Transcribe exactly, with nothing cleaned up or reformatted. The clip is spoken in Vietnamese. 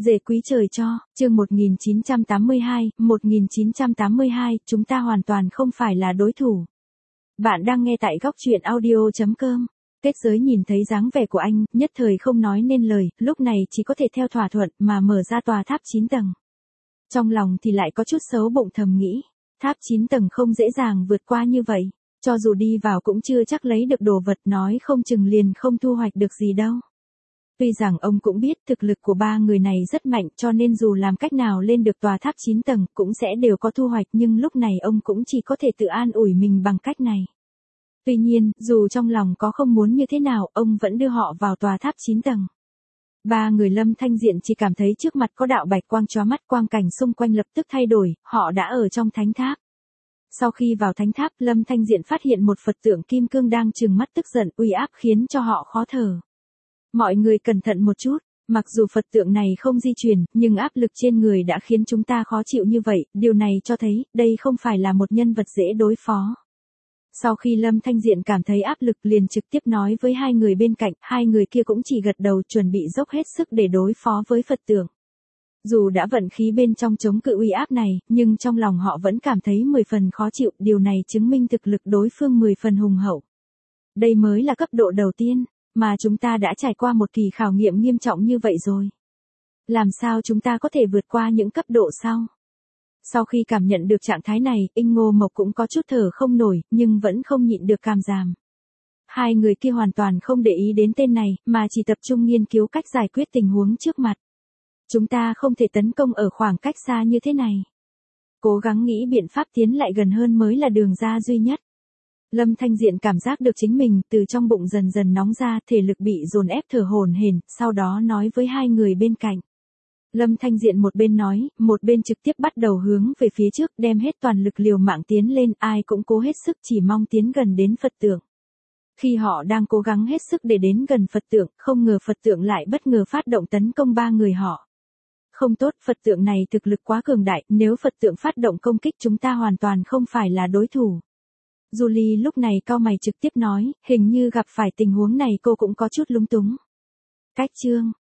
Dề quý trời cho, chương một nghìn chín trăm tám mươi hai, một nghìn chín trăm tám mươi hai, chúng ta hoàn toàn không phải là đối thủ. Bạn đang nghe tại góc truyện audio chấm com. Kết giới nhìn thấy dáng vẻ của anh, nhất thời không nói nên lời, lúc này chỉ có thể theo thỏa thuận mà mở ra tòa tháp chín tầng. Trong lòng thì lại có chút xấu bụng thầm nghĩ, tháp chín tầng không dễ dàng vượt qua như vậy, cho dù đi vào cũng chưa chắc lấy được đồ vật, nói không chừng liền không thu hoạch được gì đâu. Tuy rằng ông cũng biết thực lực của ba người này rất mạnh, cho nên dù làm cách nào lên được tòa tháp chín tầng cũng sẽ đều có thu hoạch, nhưng lúc này ông cũng chỉ có thể tự an ủi mình bằng cách này. Tuy nhiên, dù trong lòng có không muốn như thế nào, ông vẫn đưa họ vào tòa tháp chín tầng. Ba người Lâm Thanh Diện chỉ cảm thấy trước mặt có đạo bạch quang chói mắt, quang cảnh xung quanh lập tức thay đổi, họ đã ở trong thánh tháp. Sau khi vào thánh tháp, Lâm Thanh Diện phát hiện một Phật tượng kim cương đang trừng mắt tức giận, uy áp khiến cho họ khó thở. Mọi người cẩn thận một chút, mặc dù Phật tượng này không di chuyển, nhưng áp lực trên người đã khiến chúng ta khó chịu như vậy, điều này cho thấy, đây không phải là một nhân vật dễ đối phó. Sau khi Lâm Thanh Diện cảm thấy áp lực liền trực tiếp nói với hai người bên cạnh, hai người kia cũng chỉ gật đầu chuẩn bị dốc hết sức để đối phó với Phật tượng. Dù đã vận khí bên trong chống cự uy áp này, nhưng trong lòng họ vẫn cảm thấy mười phần khó chịu, điều này chứng minh thực lực đối phương mười phần hùng hậu. Đây mới là cấp độ đầu tiên, mà chúng ta đã trải qua một kỳ khảo nghiệm nghiêm trọng như vậy rồi. Làm sao chúng ta có thể vượt qua những cấp độ sau? Sau khi cảm nhận được trạng thái này, Inh Ngô Mộc cũng có chút thở không nổi, nhưng vẫn không nhịn được cảm giảm. Hai người kia hoàn toàn không để ý đến tên này, mà chỉ tập trung nghiên cứu cách giải quyết tình huống trước mặt. Chúng ta không thể tấn công ở khoảng cách xa như thế này. Cố gắng nghĩ biện pháp tiến lại gần hơn mới là đường ra duy nhất. Lâm Thanh Diện cảm giác được chính mình từ trong bụng dần dần nóng ra, thể lực bị dồn ép thở hổn hển, sau đó nói với hai người bên cạnh. Lâm Thanh Diện một bên nói, một bên trực tiếp bắt đầu hướng về phía trước, đem hết toàn lực liều mạng tiến lên, ai cũng cố hết sức chỉ mong tiến gần đến Phật tượng. Khi họ đang cố gắng hết sức để đến gần Phật tượng, không ngờ Phật tượng lại bất ngờ phát động tấn công ba người họ. Không tốt, Phật tượng này thực lực quá cường đại, nếu Phật tượng phát động công kích chúng ta hoàn toàn không phải là đối thủ. Julie lúc này cau mày trực tiếp nói, hình như gặp phải tình huống này cô cũng có chút lúng túng. Cách chương,